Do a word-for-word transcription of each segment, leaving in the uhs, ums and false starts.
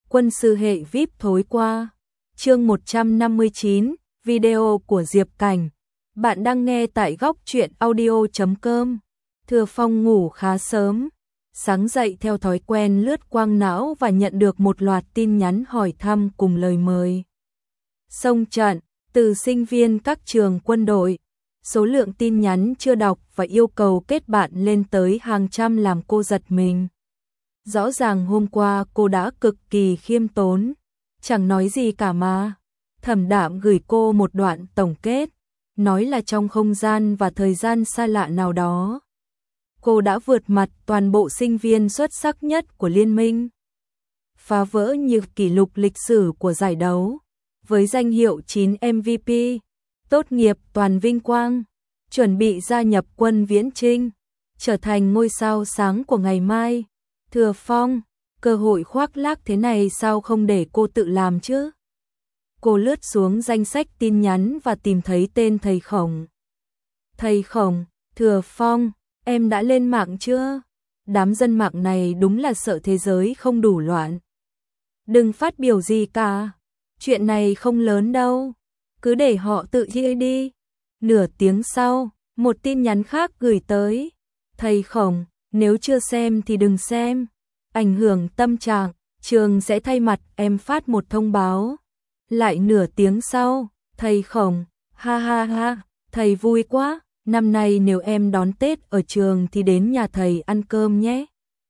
quân sư hệ vê i pê thối qua. Chương một trăm năm mươi chín, video của Diệp Cảnh. Bạn đang nghe tại góc truyện audio chấm com. Thừa Phong ngủ khá sớm, sáng dậy theo thói quen lướt quang não và nhận được một loạt tin nhắn hỏi thăm cùng lời mời xông trận từ sinh viên các trường quân đội. Số lượng tin nhắn chưa đọc và yêu cầu kết bạn lên tới hàng trăm làm cô giật mình. Rõ ràng hôm qua cô đã cực kỳ khiêm tốn, chẳng nói gì cả mà. Thẩm Đạm gửi cô một đoạn tổng kết, nói là trong không gian và thời gian xa lạ nào đó, cô đã vượt mặt toàn bộ sinh viên xuất sắc nhất của liên minh, phá vỡ nhiều kỷ lục lịch sử của giải đấu, với danh hiệu chín em vê pê, tốt nghiệp toàn vinh quang, chuẩn bị gia nhập quân viễn chinh, trở thành ngôi sao sáng của ngày mai. Thừa Phong, cơ hội khoác lác thế này sao không để cô tự làm chứ? Cô lướt xuống danh sách tin nhắn và tìm thấy tên thầy Khổng. Thầy Khổng, Thừa Phong, em đã lên mạng chưa? Đám dân mạng này đúng là sợ thế giới không đủ loạn. Đừng phát biểu gì cả, chuyện này không lớn đâu, cứ để họ tự chê đi. Nửa tiếng sau, một tin nhắn khác gửi tới. Thầy Khổng, nếu chưa xem thì đừng xem, ảnh hưởng tâm trạng, trường sẽ thay mặt em phát một thông báo. Lại nửa tiếng sau, thầy Khổng, ha ha ha, thầy vui quá, năm nay nếu em đón Tết ở trường thì đến nhà thầy ăn cơm nhé.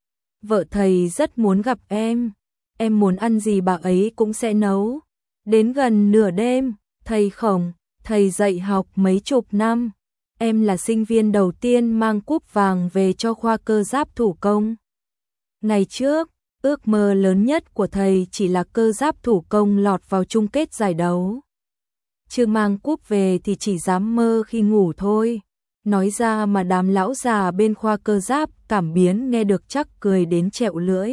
Vợ thầy rất muốn gặp em, em muốn ăn gì bà ấy cũng sẽ nấu. Đến gần nửa đêm, thầy Khổng, thầy dạy học mấy chục năm, em là sinh viên đầu tiên mang cúp vàng về cho khoa cơ giáp thủ công. Ngày trước, ước mơ lớn nhất của thầy chỉ là cơ giáp thủ công lọt vào chung kết giải đấu. Chứ mang cúp về thì chỉ dám mơ khi ngủ thôi. Nói ra mà đám lão già bên khoa cơ giáp cảm biến nghe được chắc cười đến trẹo lưỡi.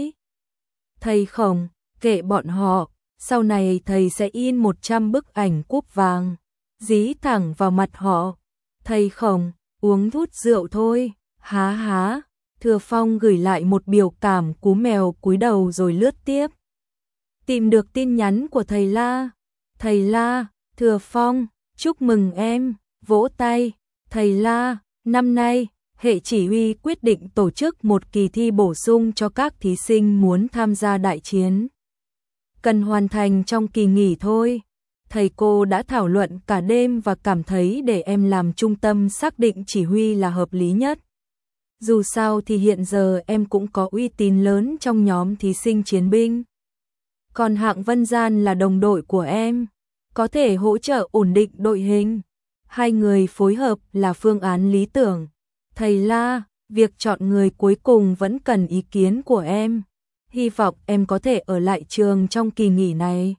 Thầy Khổng, kệ bọn họ, sau này thầy sẽ in một trăm bức ảnh cúp vàng, dí thẳng vào mặt họ. Thầy Khổng, uống hút rượu thôi, há há. Thừa Phong gửi lại một biểu cảm cú mèo cúi đầu rồi lướt tiếp. Tìm được tin nhắn của thầy La. Thầy La, Thừa Phong, chúc mừng em, vỗ tay. Thầy La, năm nay, hệ chỉ huy quyết định tổ chức một kỳ thi bổ sung cho các thí sinh muốn tham gia đại chiến. Cần hoàn thành trong kỳ nghỉ thôi. Thầy cô đã thảo luận cả đêm và cảm thấy để em làm trung tâm xác định chỉ huy là hợp lý nhất. Dù sao thì hiện giờ em cũng có uy tín lớn trong nhóm thí sinh chiến binh. Còn Hạng Vân Gian là đồng đội của em, có thể hỗ trợ ổn định đội hình. Hai người phối hợp là phương án lý tưởng. Thầy La, việc chọn người cuối cùng vẫn cần ý kiến của em. Hy vọng em có thể ở lại trường trong kỳ nghỉ này.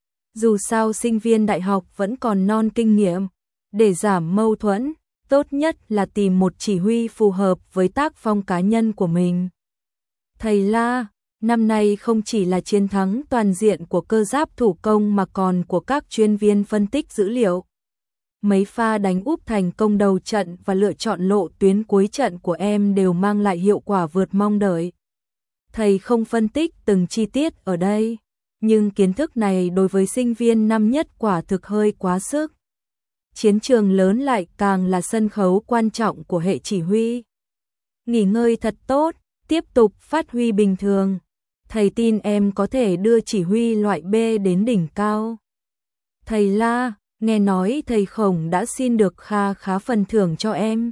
Dù sao sinh viên đại học vẫn còn non kinh nghiệm, để giảm mâu thuẫn, tốt nhất là tìm một chỉ huy phù hợp với tác phong cá nhân của mình. Thầy La, năm nay không chỉ là chiến thắng toàn diện của cơ giáp thủ công mà còn của các chuyên viên phân tích dữ liệu. Mấy pha đánh úp thành công đầu trận và lựa chọn lộ tuyến cuối trận của em đều mang lại hiệu quả vượt mong đợi. Thầy không phân tích từng chi tiết ở đây, nhưng kiến thức này đối với sinh viên năm nhất quả thực hơi quá sức. Chiến trường lớn lại càng là sân khấu quan trọng của hệ chỉ huy. Nghỉ ngơi thật tốt, tiếp tục phát huy bình thường. Thầy tin em có thể đưa chỉ huy loại B đến đỉnh cao. Thầy La, nghe nói thầy Khổng đã xin được kha khá phần thưởng cho em.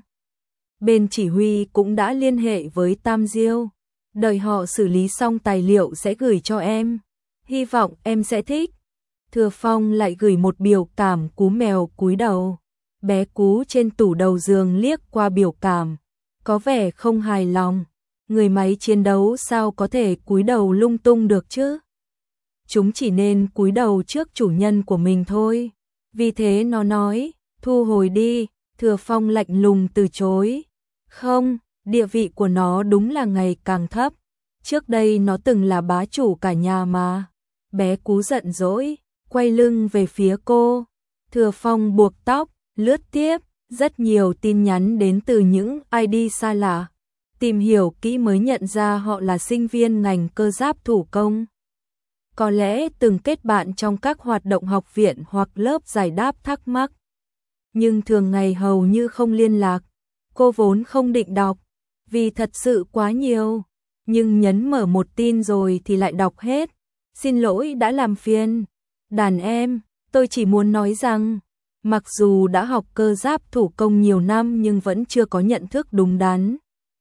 Bên chỉ huy cũng đã liên hệ với Tam Diêu, đợi họ xử lý xong tài liệu sẽ gửi cho em. Hy vọng em sẽ thích. Thừa Phong lại gửi một biểu cảm cú mèo cúi đầu. Bé Cú trên tủ đầu giường liếc qua biểu cảm, có vẻ không hài lòng. Người máy chiến đấu sao có thể cúi đầu lung tung được chứ? Chúng chỉ nên cúi đầu trước chủ nhân của mình thôi. Vì thế nó nói, thu hồi đi. Thừa Phong lạnh lùng từ chối. Không, địa vị của nó đúng là ngày càng thấp. Trước đây nó từng là bá chủ cả nhà mà. Bé Cú giận dỗi, quay lưng về phía cô. Thừa Phong buộc tóc, lướt tiếp, rất nhiều tin nhắn đến từ những i đê xa lạ. Tìm hiểu kỹ mới nhận ra họ là sinh viên ngành cơ giáp thủ công. có lẽ từng kết bạn trong các hoạt động học viện hoặc lớp giải đáp thắc mắc. Nhưng thường ngày hầu như không liên lạc, cô vốn không định đọc, vì thật sự quá nhiều, nhưng nhấn mở một tin rồi thì lại đọc hết. Xin lỗi đã làm phiền. Đàn em, tôi chỉ muốn nói rằng, mặc dù đã học cơ giáp thủ công nhiều năm nhưng vẫn chưa có nhận thức đúng đắn.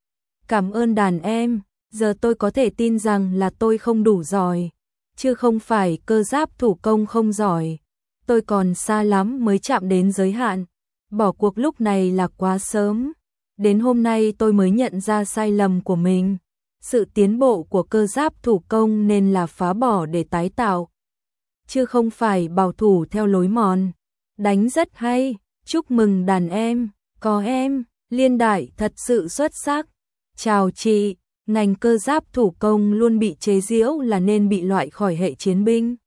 Cảm ơn đàn em, giờ tôi có thể tin rằng là tôi không đủ giỏi, chứ không phải cơ giáp thủ công không giỏi. Tôi còn xa lắm mới chạm đến giới hạn. Bỏ cuộc lúc này là quá sớm. Đến hôm nay tôi mới nhận ra sai lầm của mình. Sự tiến bộ của cơ giáp thủ công nên là phá bỏ để tái tạo, chứ không phải bảo thủ theo lối mòn. Đánh rất hay, chúc mừng đàn em, có em, Liên Đại thật sự xuất sắc. Chào chị, ngành cơ giáp thủ công luôn bị chế giễu là nên bị loại khỏi hệ chiến binh.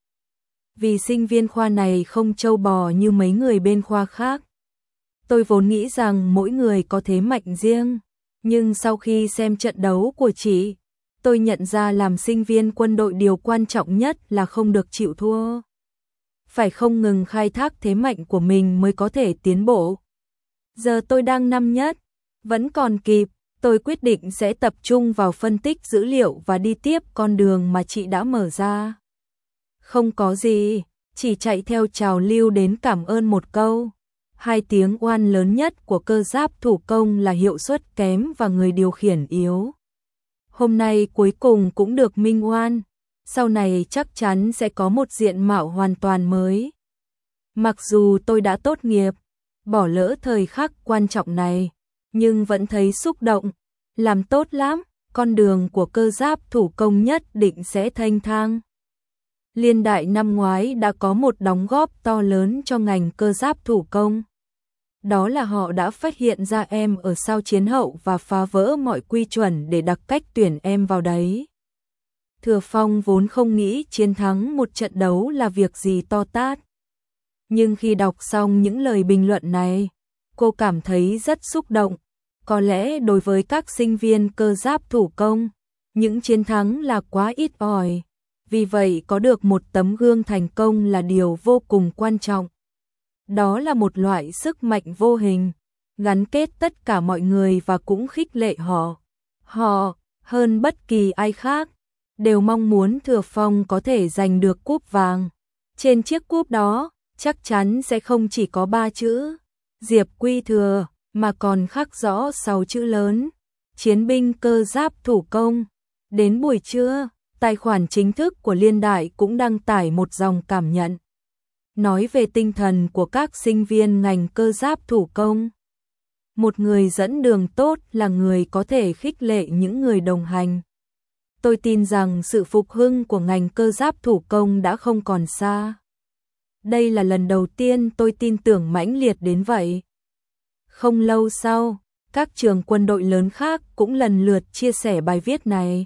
Vì sinh viên khoa này không trâu bò như mấy người bên khoa khác. Tôi vốn nghĩ rằng mỗi người có thế mạnh riêng, nhưng sau khi xem trận đấu của chị, tôi nhận ra làm sinh viên quân đội điều quan trọng nhất là không được chịu thua. Phải không ngừng khai thác thế mạnh của mình mới có thể tiến bộ. Giờ tôi đang năm nhất, vẫn còn kịp, tôi quyết định sẽ tập trung vào phân tích dữ liệu và đi tiếp con đường mà chị đã mở ra. Không có gì, chỉ chạy theo trào lưu đến cảm ơn một câu. Hai tiếng oan lớn nhất của cơ giáp thủ công là hiệu suất kém và người điều khiển yếu. Hôm nay cuối cùng cũng được minh oan, sau này chắc chắn sẽ có một diện mạo hoàn toàn mới. Mặc dù tôi đã tốt nghiệp, bỏ lỡ thời khắc quan trọng này, nhưng vẫn thấy xúc động, làm tốt lắm, con đường của cơ giáp thủ công nhất định sẽ thanh thang. Liên Đại năm ngoái đã có một đóng góp to lớn cho ngành cơ giáp thủ công. Đó là họ đã phát hiện ra em ở sao chiến hậu và phá vỡ mọi quy chuẩn để đặt cách tuyển em vào đấy. Thừa Phong vốn không nghĩ chiến thắng một trận đấu là việc gì to tát. Nhưng khi đọc xong những lời bình luận này, cô cảm thấy rất xúc động. Có lẽ đối với các sinh viên cơ giáp thủ công, những chiến thắng là quá ít ỏi. Vì vậy có được một tấm gương thành công là điều vô cùng quan trọng. Đó là một loại sức mạnh vô hình, gắn kết tất cả mọi người và cũng khích lệ họ. Họ, hơn bất kỳ ai khác, đều mong muốn Thừa Phong có thể giành được cúp vàng. Trên chiếc cúp đó, chắc chắn sẽ không chỉ có ba chữ Diệp Quy Thừa, mà còn khắc rõ sáu chữ lớn, chiến binh cơ giáp thủ công. Đến buổi trưa, tài khoản chính thức của Liên Đại cũng đăng tải một dòng cảm nhận, nói về tinh thần của các sinh viên ngành cơ giáp thủ công. Một người dẫn đường tốt là người có thể khích lệ những người đồng hành. Tôi tin rằng sự phục hưng của ngành cơ giáp thủ công đã không còn xa. Đây là lần đầu tiên tôi tin tưởng mãnh liệt đến vậy. Không lâu sau, các trường quân đội lớn khác cũng lần lượt chia sẻ bài viết này.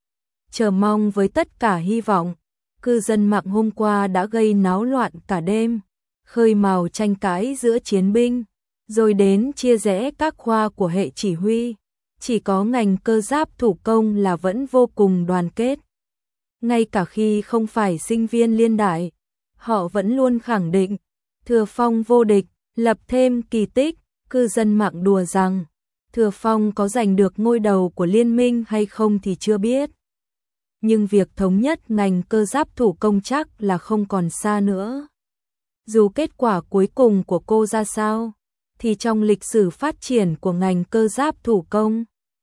Chờ mong với tất cả hy vọng, cư dân mạng hôm qua đã gây náo loạn cả đêm, khơi mào tranh cãi giữa chiến binh, rồi đến chia rẽ các khoa của hệ chỉ huy. Chỉ có ngành cơ giáp thủ công là vẫn vô cùng đoàn kết. Ngay cả khi không phải sinh viên Liên Đại, họ vẫn luôn khẳng định Thừa Phong vô địch, lập thêm kỳ tích. Cư dân mạng đùa rằng Thừa Phong có giành được ngôi đầu của liên minh hay không thì chưa biết. Nhưng việc thống nhất ngành cơ giáp thủ công chắc là không còn xa nữa. Dù kết quả cuối cùng của cô ra sao, thì trong lịch sử phát triển của ngành cơ giáp thủ công,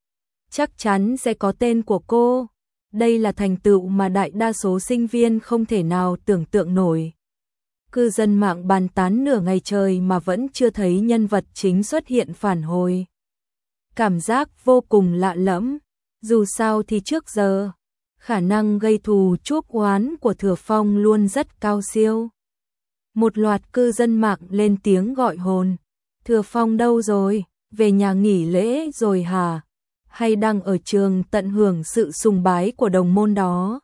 chắc chắn sẽ có tên của cô. Đây là thành tựu mà đại đa số sinh viên không thể nào tưởng tượng nổi. Cư dân mạng bàn tán nửa ngày trời mà vẫn chưa thấy nhân vật chính xuất hiện phản hồi. Cảm giác vô cùng lạ lẫm. Dù sao thì trước giờ, khả năng gây thù chuốc oán của Thừa Phong luôn rất cao siêu. Một loạt cư dân mạng lên tiếng gọi hồn. Thừa Phong đâu rồi? Về nhà nghỉ lễ rồi hả? Hay đang ở trường tận hưởng sự sùng bái của đồng môn đó?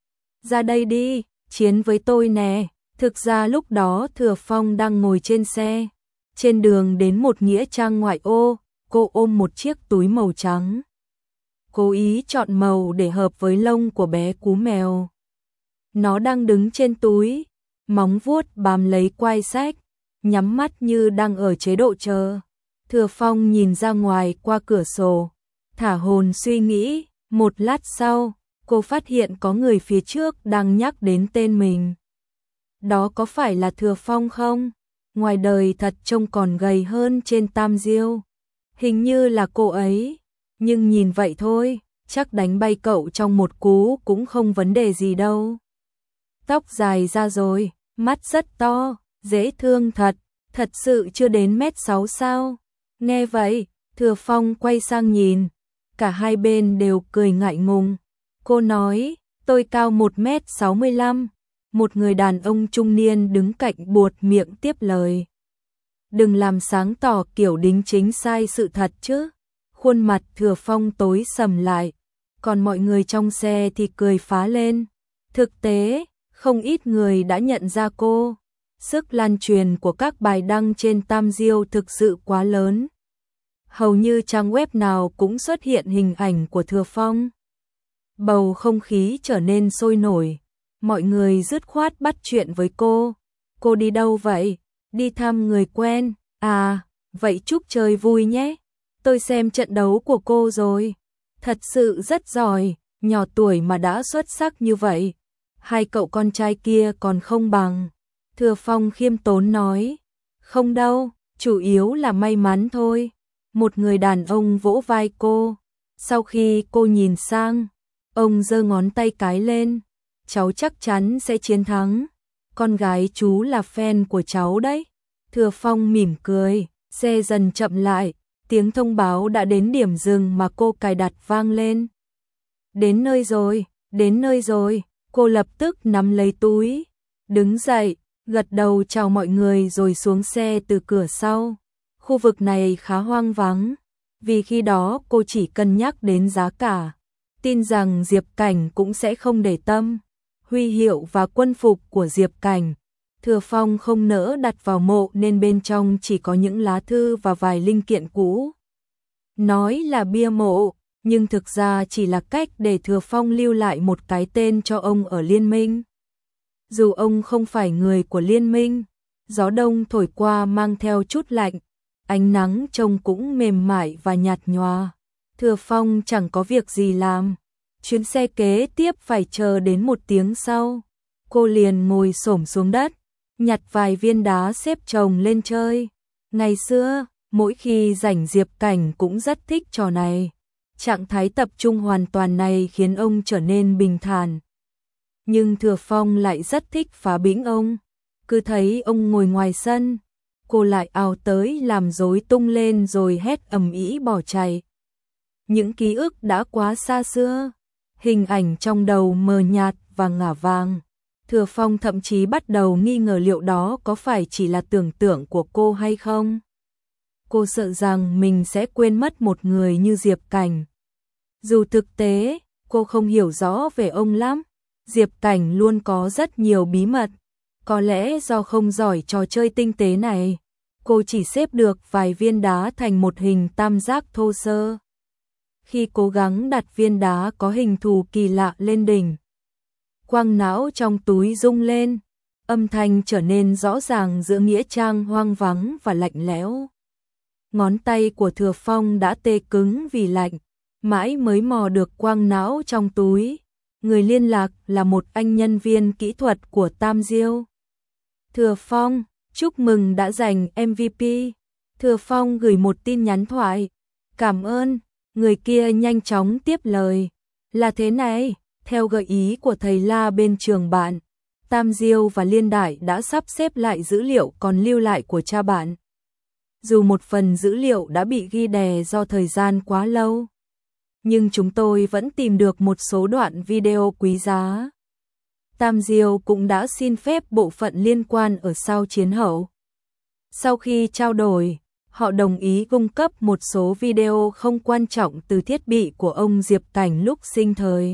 Ra đây đi, chiến với tôi nè. Thực ra lúc đó Thừa Phong đang ngồi trên xe, trên đường đến một nghĩa trang ngoại ô, cô ôm một chiếc túi màu trắng. Cố ý chọn màu để hợp với lông của bé cú mèo. Nó đang đứng trên túi, móng vuốt bám lấy quai sách, nhắm mắt như đang ở chế độ chờ. Thừa Phong nhìn ra ngoài qua cửa sổ, thả hồn suy nghĩ, một lát sau, cô phát hiện có người phía trước đang nhắc đến tên mình. Đó có phải là Thừa Phong không? Ngoài đời thật trông còn gầy hơn trên Tam Diêu. Hình như là cô ấy, nhưng nhìn vậy thôi, chắc đánh bay cậu trong một cú cũng không vấn đề gì đâu. Tóc dài ra rồi, mắt rất to, dễ thương thật, thật sự chưa đến mét sáu sao. Nghe vậy, Thừa Phong quay sang nhìn, cả hai bên đều cười ngại ngùng. Cô nói, tôi cao một mét sáu mươi lăm. Một người đàn ông trung niên đứng cạnh buột miệng tiếp lời. Đừng làm sáng tỏ kiểu đính chính sai sự thật chứ. Khuôn mặt Thừa Phong tối sầm lại, còn mọi người trong xe thì cười phá lên. Thực tế, không ít người đã nhận ra cô. Sức lan truyền của các bài đăng trên Tam Diêu thực sự quá lớn. Hầu như trang web nào cũng xuất hiện hình ảnh của Thừa Phong. Bầu không khí trở nên sôi nổi. Mọi người dứt khoát bắt chuyện với cô. Cô đi đâu vậy? Đi thăm người quen. À, vậy chúc chơi vui nhé. Tôi xem trận đấu của cô rồi. Thật sự rất giỏi, nhỏ tuổi mà đã xuất sắc như vậy. Hai cậu con trai kia còn không bằng. Thừa Phong khiêm tốn nói. Không đâu, chủ yếu là may mắn thôi. Một người đàn ông vỗ vai cô. Sau khi cô nhìn sang, ông giơ ngón tay cái lên. Cháu chắc chắn sẽ chiến thắng. Con gái chú là fan của cháu đấy. Thừa Phong mỉm cười, xe dần chậm lại, tiếng thông báo đã đến điểm dừng mà cô cài đặt vang lên. Đến nơi rồi, đến nơi rồi, cô lập tức nắm lấy túi, đứng dậy, gật đầu chào mọi người rồi xuống xe từ cửa sau. Khu vực này khá hoang vắng, vì khi đó cô chỉ cân nhắc đến giá cả, tin rằng Diệp Cảnh cũng sẽ không để tâm. Huy hiệu và quân phục của Diệp Cảnh, Thừa Phong không nỡ đặt vào mộ nên bên trong chỉ có những lá thư và vài linh kiện cũ. Nói là bia mộ, nhưng thực ra chỉ là cách để Thừa Phong lưu lại một cái tên cho ông ở Liên Minh. Dù ông không phải người của Liên Minh, gió đông thổi qua mang theo chút lạnh, ánh nắng trông cũng mềm mại và nhạt nhòa. Thừa Phong chẳng có việc gì làm. Chuyến xe kế tiếp phải chờ đến một tiếng sau. Cô liền ngồi xổm xuống đất, nhặt vài viên đá xếp chồng lên chơi. Ngày xưa, mỗi khi rảnh Diệp Cảnh cũng rất thích trò này. Trạng thái tập trung hoàn toàn này khiến ông trở nên bình thản. Nhưng Thừa Phong lại rất thích phá bĩnh ông. Cứ thấy ông ngồi ngoài sân, cô lại ào tới làm rối tung lên rồi hét ầm ĩ bỏ chạy. Những ký ức đã quá xa xưa. Hình ảnh trong đầu mờ nhạt và ngả vàng. Thừa Phong thậm chí bắt đầu nghi ngờ liệu đó có phải chỉ là tưởng tượng của cô hay không. Cô sợ rằng mình sẽ quên mất một người như Diệp Cảnh. Dù thực tế, cô không hiểu rõ về ông lắm. Diệp Cảnh luôn có rất nhiều bí mật. Có lẽ do không giỏi trò chơi tinh tế này, cô chỉ xếp được vài viên đá thành một hình tam giác thô sơ. Khi cố gắng đặt viên đá có hình thù kỳ lạ lên đỉnh, quang não trong túi rung lên, âm thanh trở nên rõ ràng giữa nghĩa trang hoang vắng và lạnh lẽo. Ngón tay của Thừa Phong đã tê cứng vì lạnh, mãi mới mò được quang não trong túi. Người liên lạc là một anh nhân viên kỹ thuật của Tam Diêu. Thừa Phong, chúc mừng đã giành em vê pê. Thừa Phong gửi một tin nhắn thoại. Cảm ơn. Người kia nhanh chóng tiếp lời. Là thế này, theo gợi ý của thầy La bên trường bạn, Tam Diêu và Liên Đại đã sắp xếp lại dữ liệu còn lưu lại của cha bạn. Dù một phần dữ liệu đã bị ghi đè do thời gian quá lâu, nhưng chúng tôi vẫn tìm được một số đoạn video quý giá. Tam Diêu cũng đã xin phép bộ phận liên quan ở sau chiến hậu. Sau khi trao đổi, họ đồng ý cung cấp một số video không quan trọng từ thiết bị của ông Diệp Cảnh lúc sinh thời.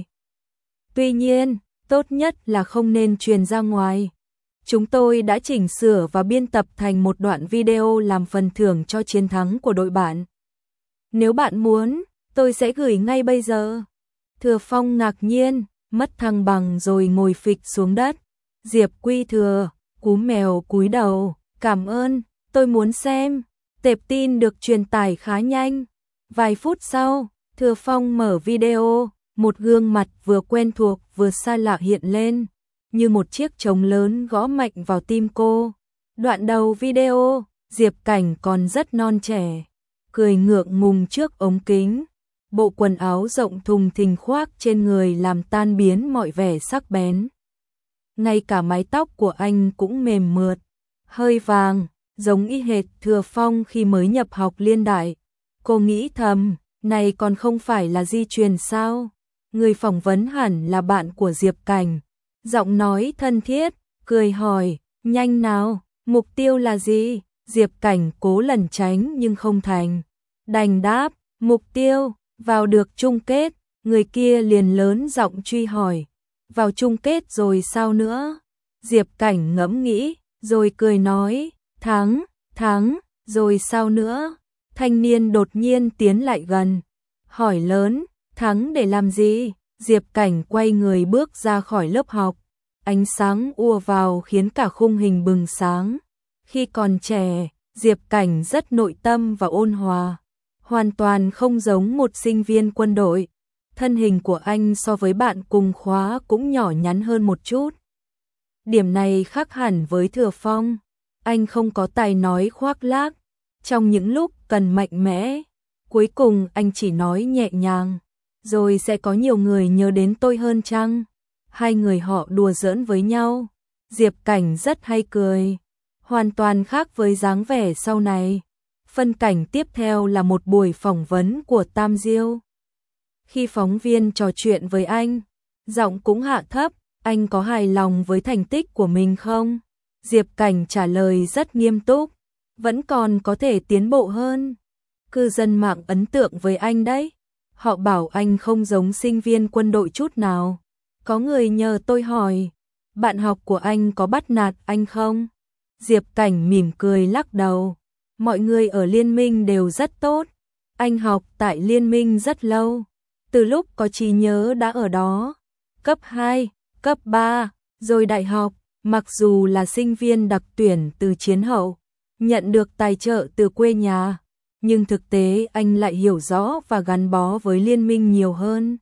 Tuy nhiên, tốt nhất là không nên truyền ra ngoài. Chúng tôi đã chỉnh sửa và biên tập thành một đoạn video làm phần thưởng cho chiến thắng của đội bạn. Nếu bạn muốn, tôi sẽ gửi ngay bây giờ. Thừa Phong ngạc nhiên, mất thăng bằng rồi ngồi phịch xuống đất. Diệp Quy Thừa, cú mèo cúi đầu, cảm ơn, tôi muốn xem. Tệp tin được truyền tải khá nhanh. Vài phút sau, Thừa Phong mở video, một gương mặt vừa quen thuộc vừa xa lạ hiện lên, như một chiếc trống lớn gõ mạnh vào tim cô. Đoạn đầu video, Diệp Cảnh còn rất non trẻ, cười ngượng ngùng trước ống kính. Bộ quần áo rộng thùng thình khoác trên người làm tan biến mọi vẻ sắc bén. Ngay cả mái tóc của anh cũng mềm mượt, hơi vàng, giống y hệt Thừa Phong khi mới nhập học Liên Đại. Cô nghĩ thầm, này còn không phải là di truyền sao? Người phỏng vấn hẳn là bạn của Diệp Cảnh. Giọng nói thân thiết, cười hỏi, nhanh nào, mục tiêu là gì? Diệp Cảnh cố lẩn tránh nhưng không thành. Đành đáp, mục tiêu, vào được chung kết. Người kia liền lớn giọng truy hỏi, vào chung kết rồi sao nữa? Diệp Cảnh ngẫm nghĩ, rồi cười nói, thắng, thắng, rồi sao nữa? Thanh niên đột nhiên tiến lại gần, hỏi lớn, thắng để làm gì? Diệp Cảnh quay người bước ra khỏi lớp học, ánh sáng ùa vào khiến cả khung hình bừng sáng. Khi còn trẻ, Diệp Cảnh rất nội tâm và ôn hòa, hoàn toàn không giống một sinh viên quân đội. Thân hình của anh so với bạn cùng khóa cũng nhỏ nhắn hơn một chút. Điểm này khác hẳn với Thừa Phong, anh không có tài nói khoác lác. Trong những lúc cần mạnh mẽ, cuối cùng anh chỉ nói nhẹ nhàng, rồi sẽ có nhiều người nhớ đến tôi hơn chăng? Hai người họ đùa giỡn với nhau, Diệp Cảnh rất hay cười, hoàn toàn khác với dáng vẻ sau này. Phân cảnh tiếp theo là một buổi phỏng vấn của Tam Diêu. Khi phóng viên trò chuyện với anh, giọng cũng hạ thấp, anh có hài lòng với thành tích của mình không? Diệp Cảnh trả lời rất nghiêm túc, vẫn còn có thể tiến bộ hơn. Cư dân mạng ấn tượng với anh đấy. Họ bảo anh không giống sinh viên quân đội chút nào. Có người nhờ tôi hỏi, bạn học của anh có bắt nạt anh không? Diệp Cảnh mỉm cười lắc đầu. Mọi người ở Liên Minh đều rất tốt. Anh học tại Liên Minh rất lâu. Từ lúc có trí nhớ đã ở đó. Cấp hai, cấp ba, rồi đại học. Mặc dù là sinh viên đặc tuyển từ chiến hậu, nhận được tài trợ từ quê nhà, nhưng thực tế anh lại hiểu rõ và gắn bó với Liên Minh nhiều hơn.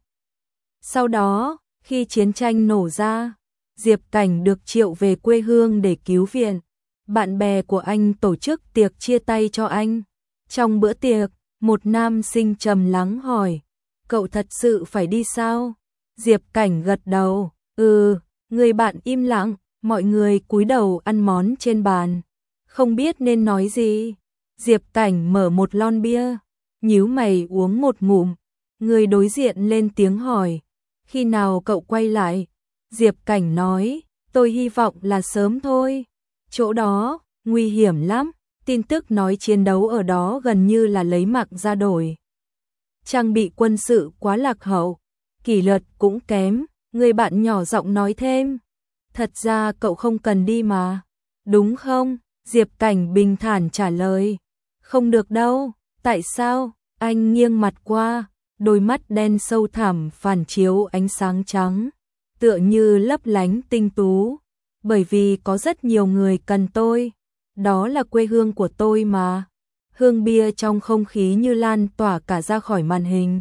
Sau đó, khi chiến tranh nổ ra, Diệp Cảnh được triệu về quê hương để cứu viện. Bạn bè của anh tổ chức tiệc chia tay cho anh. Trong bữa tiệc, một nam sinh trầm lắng hỏi, cậu thật sự phải đi sao? Diệp Cảnh gật đầu, ừ, người bạn im lặng, mọi người cúi đầu ăn món trên bàn. Không biết nên nói gì. Diệp Cảnh mở một lon bia, nhíu mày uống một ngụm. Người đối diện lên tiếng hỏi, khi nào cậu quay lại? Diệp Cảnh nói, tôi hy vọng là sớm thôi. Chỗ đó, nguy hiểm lắm. Tin tức nói chiến đấu ở đó gần như là lấy mạng ra đổi. Trang bị quân sự quá lạc hậu, kỷ luật cũng kém. Người bạn nhỏ giọng nói thêm, thật ra cậu không cần đi mà, đúng không? Diệp Cảnh bình thản trả lời, không được đâu. Tại sao? Anh nghiêng mặt qua, đôi mắt đen sâu thẳm phản chiếu ánh sáng trắng, tựa như lấp lánh tinh tú. Bởi vì có rất nhiều người cần tôi, đó là quê hương của tôi mà. Hương bia trong không khí như lan tỏa cả ra khỏi màn hình.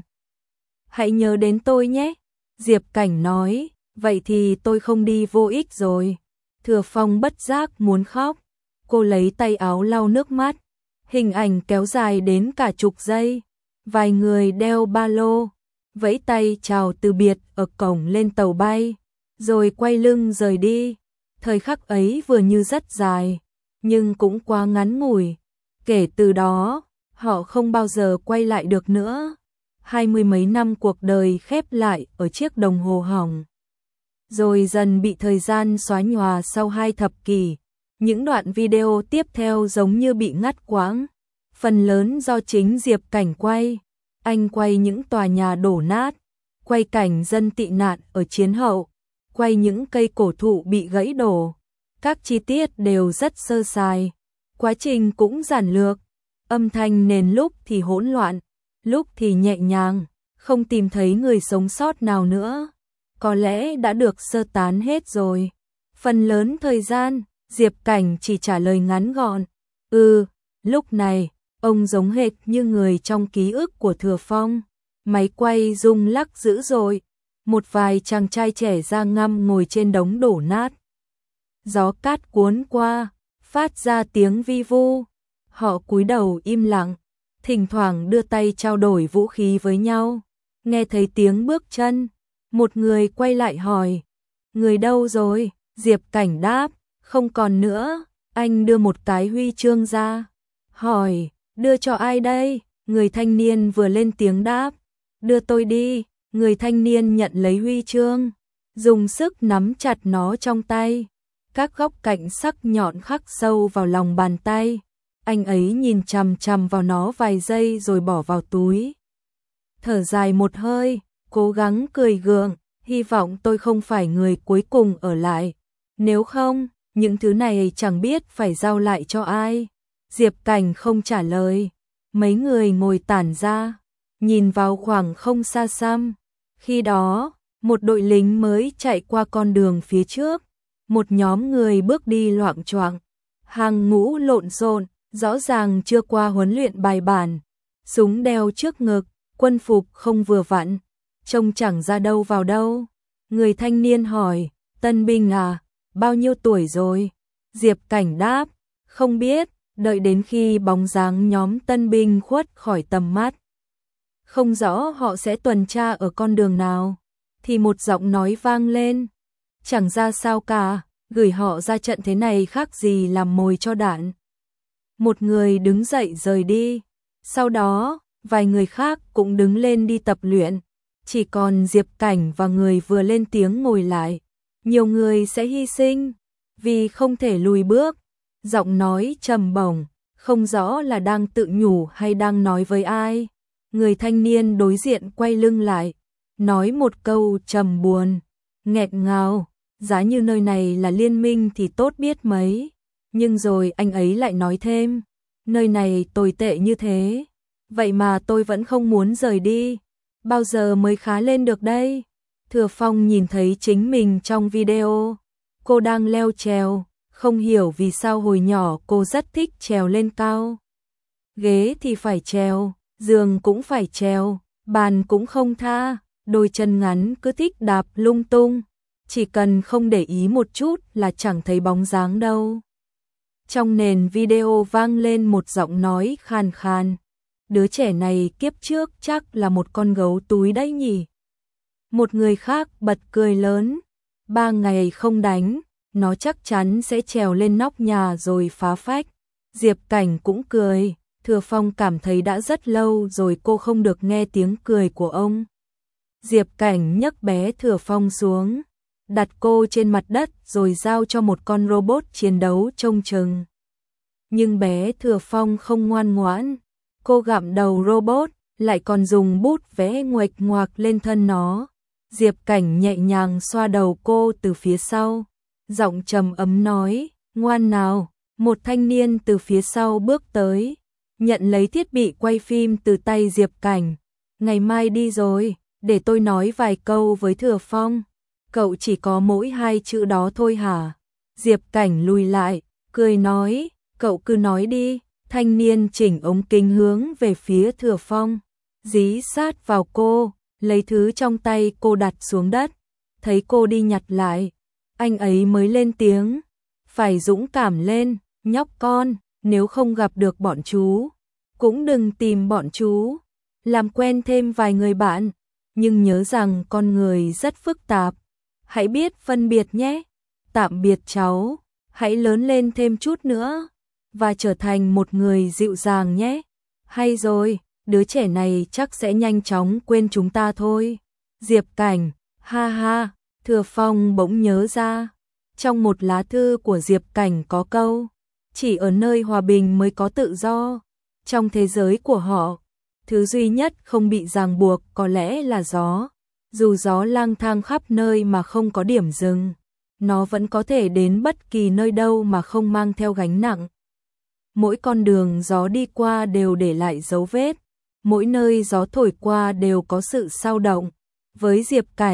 Hãy nhớ đến tôi nhé. Diệp Cảnh nói, vậy thì tôi không đi vô ích rồi. Thừa Phong bất giác muốn khóc. Cô lấy tay áo lau nước mắt. Hình ảnh kéo dài đến cả chục giây. Vài người đeo ba lô, vẫy tay chào từ biệt ở cổng lên tàu bay, rồi quay lưng rời đi. Thời khắc ấy vừa như rất dài, nhưng cũng quá ngắn ngủi. Kể từ đó, họ không bao giờ quay lại được nữa. Hai mươi mấy năm cuộc đời khép lại ở chiếc đồng hồ hỏng, rồi dần bị thời gian xóa nhòa sau hai thập kỷ. Những đoạn video tiếp theo giống như bị ngắt quãng, phần lớn do chính Diệp Cảnh quay. Anh quay những tòa nhà đổ nát, quay cảnh dân tị nạn ở chiến hậu, quay những cây cổ thụ bị gãy đổ. Các chi tiết đều rất sơ sài, quá trình cũng giản lược, âm thanh nền lúc thì hỗn loạn, lúc thì nhẹ nhàng, không tìm thấy người sống sót nào nữa. có lẽ đã được sơ tán hết rồi. Phần lớn thời gian, Diệp Cảnh chỉ trả lời ngắn gọn, "Ừ." Lúc này, ông giống hệt như người trong ký ức của Thừa Phong. Máy quay rung lắc dữ dội, một vài chàng trai trẻ da ngăm ngồi trên đống đổ nát. Gió cát cuốn qua, phát ra tiếng vi vu. Họ cúi đầu im lặng, thỉnh thoảng đưa tay trao đổi vũ khí với nhau. Nghe thấy tiếng bước chân, một người quay lại hỏi, "Người đâu rồi?" Diệp Cảnh đáp, "Không còn nữa." Anh đưa một cái huy chương ra, hỏi, "Đưa cho ai đây?" Người thanh niên vừa lên tiếng đáp, "Đưa tôi đi." Người thanh niên nhận lấy huy chương, dùng sức nắm chặt nó trong tay. Các góc cạnh sắc nhọn khắc sâu vào lòng bàn tay. Anh ấy nhìn chằm chằm vào nó vài giây rồi bỏ vào túi. Thở dài một hơi, cố gắng cười gượng, hy vọng tôi không phải người cuối cùng ở lại. Nếu không, những thứ này chẳng biết phải giao lại cho ai. Diệp Cảnh không trả lời. Mấy người ngồi tản ra, nhìn vào khoảng không xa xăm. Khi đó, một đội lính mới chạy qua con đường phía trước. Một nhóm người bước đi loạng choạng, hàng ngũ lộn xộn, rõ ràng chưa qua huấn luyện bài bản. Súng đeo trước ngực, quân phục không vừa vặn, trông chẳng ra đâu vào đâu. Người thanh niên hỏi, "Tân binh à, bao nhiêu tuổi rồi?" Diệp Cảnh đáp, "Không biết." Đợi đến khi bóng dáng nhóm tân binh khuất khỏi tầm mắt, không rõ họ sẽ tuần tra ở con đường nào, thì một giọng nói vang lên, "Chẳng ra sao cả, gửi họ ra trận thế này khác gì làm mồi cho đạn." Một người đứng dậy rời đi, sau đó, vài người khác cũng đứng lên đi tập luyện, chỉ còn Diệp Cảnh và người vừa lên tiếng ngồi lại. Nhiều người sẽ hy sinh, vì không thể lùi bước. Giọng nói trầm bổng, không rõ là đang tự nhủ hay đang nói với ai. Người thanh niên đối diện quay lưng lại, nói một câu trầm buồn, nghẹt ngào, "Giá như nơi này là liên minh thì tốt biết mấy." Nhưng rồi anh ấy lại nói thêm, "Nơi này tồi tệ như thế, vậy mà tôi vẫn không muốn rời đi. Bao giờ mới khá lên được đây?" Thừa Phong nhìn thấy chính mình trong video. Cô đang leo trèo, không hiểu vì sao hồi nhỏ cô rất thích trèo lên cao. Ghế thì phải trèo, giường cũng phải trèo, bàn cũng không tha, đôi chân ngắn cứ thích đạp lung tung. Chỉ cần không để ý một chút là chẳng thấy bóng dáng đâu. Trong nền video vang lên một giọng nói khàn khàn, "Đứa trẻ này kiếp trước chắc là một con gấu túi đấy nhỉ." Một người khác bật cười lớn, "Ba ngày không đánh, nó chắc chắn sẽ trèo lên nóc nhà rồi phá phách." Diệp Cảnh cũng cười, Thừa Phong cảm thấy đã rất lâu rồi cô không được nghe tiếng cười của ông. Diệp Cảnh nhấc bé Thừa Phong xuống, đặt cô trên mặt đất rồi giao cho một con robot chiến đấu trông chừng. Nhưng bé Thừa Phong không ngoan ngoãn, cô gặm đầu robot, lại còn dùng bút vẽ nguệch ngoạc lên thân nó. Diệp Cảnh nhẹ nhàng xoa đầu cô từ phía sau, giọng trầm ấm nói, "Ngoan nào." Một thanh niên từ phía sau bước tới, nhận lấy thiết bị quay phim từ tay Diệp Cảnh. "Ngày mai đi rồi, để tôi nói vài câu với Thừa Phong." "Cậu chỉ có mỗi hai chữ đó thôi hả?" Diệp Cảnh lùi lại, cười nói, "Cậu cứ nói đi." Thanh niên chỉnh ống kính hướng về phía Thừa Phong, dí sát vào cô, lấy thứ trong tay cô đặt xuống đất. Thấy cô đi nhặt lại, anh ấy mới lên tiếng, "Phải dũng cảm lên, nhóc con, nếu không gặp được bọn chú, cũng đừng tìm bọn chú. Làm quen thêm vài người bạn, nhưng nhớ rằng con người rất phức tạp. Hãy biết phân biệt nhé. Tạm biệt cháu, hãy lớn lên thêm chút nữa và trở thành một người dịu dàng nhé." "Hay rồi, đứa trẻ này chắc sẽ nhanh chóng quên chúng ta thôi." Diệp Cảnh, ha ha. Thừa Phong bỗng nhớ ra, trong một lá thư của Diệp Cảnh có câu, chỉ ở nơi hòa bình mới có tự do. Trong thế giới của họ, thứ duy nhất không bị ràng buộc có lẽ là gió. Dù gió lang thang khắp nơi mà không có điểm dừng, nó vẫn có thể đến bất kỳ nơi đâu mà không mang theo gánh nặng. Mỗi con đường gió đi qua đều để lại dấu vết, mỗi nơi gió thổi qua đều có sự xao động. Với Diệp Cảnh,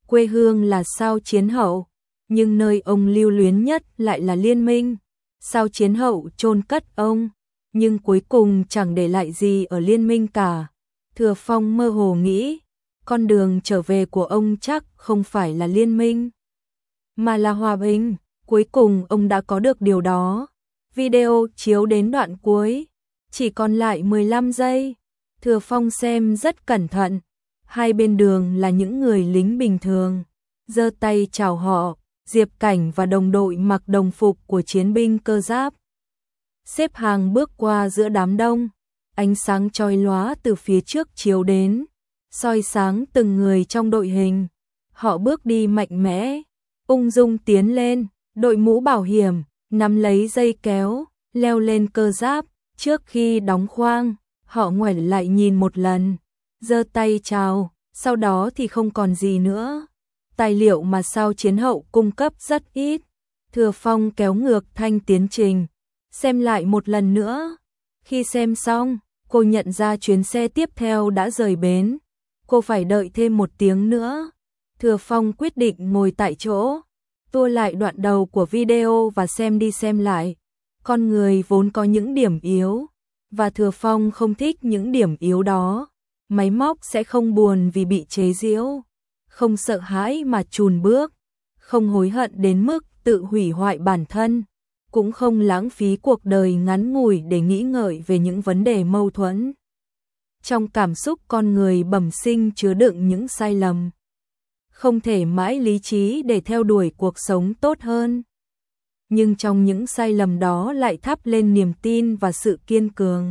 quê hương là Sao Chiến Hậu, nhưng nơi ông lưu luyến nhất lại là Liên Minh. Sao Chiến Hậu chôn cất ông, nhưng cuối cùng chẳng để lại gì ở Liên Minh cả. Thừa Phong mơ hồ nghĩ, con đường trở về của ông chắc không phải là Liên Minh, mà là hòa bình. Cuối cùng ông đã có được điều đó. Video chiếu đến đoạn cuối, chỉ còn lại mười lăm giây. Thừa Phong xem rất cẩn thận. Hai bên đường là những người lính bình thường, giơ tay chào họ. Diệp Cảnh và đồng đội mặc đồng phục của chiến binh cơ giáp, xếp hàng bước qua giữa đám đông. Ánh sáng chói lóa từ phía trước chiếu đến, soi sáng từng người trong đội hình. Họ bước đi mạnh mẽ, ung dung tiến lên, đội mũ bảo hiểm, nắm lấy dây kéo, leo lên cơ giáp. Trước khi đóng khoang, họ ngoảnh lại nhìn một lần, giơ tay chào, sau đó thì không còn gì nữa. Tài liệu mà Sao Chiến Hậu cung cấp rất ít. Thừa Phong kéo ngược thanh tiến trình, xem lại một lần nữa. Khi xem xong, cô nhận ra chuyến xe tiếp theo đã rời bến. Cô phải đợi thêm một tiếng nữa. Thừa Phong quyết định ngồi tại chỗ, tua lại đoạn đầu của video và xem đi xem lại. Con người vốn có những điểm yếu, và Thừa Phong không thích những điểm yếu đó. Máy móc sẽ không buồn vì bị chế giễu, không sợ hãi mà chùn bước, không hối hận đến mức tự hủy hoại bản thân, cũng không lãng phí cuộc đời ngắn ngủi để nghĩ ngợi về những vấn đề mâu thuẫn. Trong cảm xúc con người bẩm sinh chứa đựng những sai lầm, không thể mãi lý trí để theo đuổi cuộc sống tốt hơn. Nhưng trong những sai lầm đó lại thắp lên niềm tin và sự kiên cường.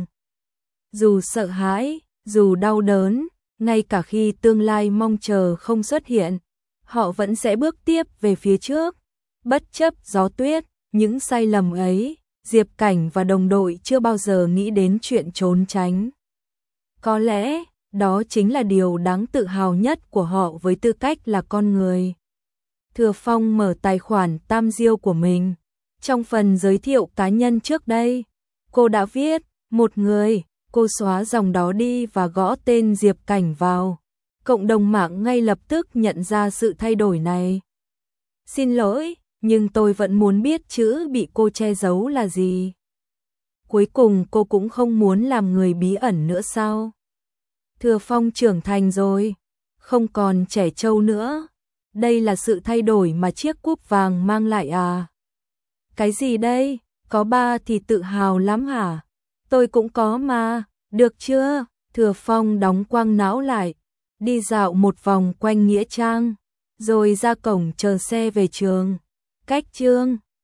Dù sợ hãi, dù đau đớn, ngay cả khi tương lai mong chờ không xuất hiện, họ vẫn sẽ bước tiếp về phía trước, bất chấp gió tuyết. Những sai lầm ấy, Diệp Cảnh và đồng đội chưa bao giờ nghĩ đến chuyện trốn tránh. Có lẽ, đó chính là điều đáng tự hào nhất của họ với tư cách là con người. Thừa Phong mở tài khoản Tam Diêu của mình. Trong phần giới thiệu cá nhân trước đây, cô đã viết, một người, cô xóa dòng đó đi và gõ tên Diệp Cảnh vào. Cộng đồng mạng ngay lập tức nhận ra sự thay đổi này. Xin lỗi, nhưng tôi vẫn muốn biết chữ bị cô che giấu là gì. Cuối cùng cô cũng không muốn làm người bí ẩn nữa sao? Thừa Phong trưởng thành rồi, không còn trẻ trâu nữa. Đây là sự thay đổi mà chiếc cúp vàng mang lại à? Cái gì đây? Có ba thì tự hào lắm hả? Tôi cũng có mà, được chưa? Thừa Phong đóng quang não lại, đi dạo một vòng quanh nghĩa trang, rồi ra cổng chờ xe về trường. Cách chương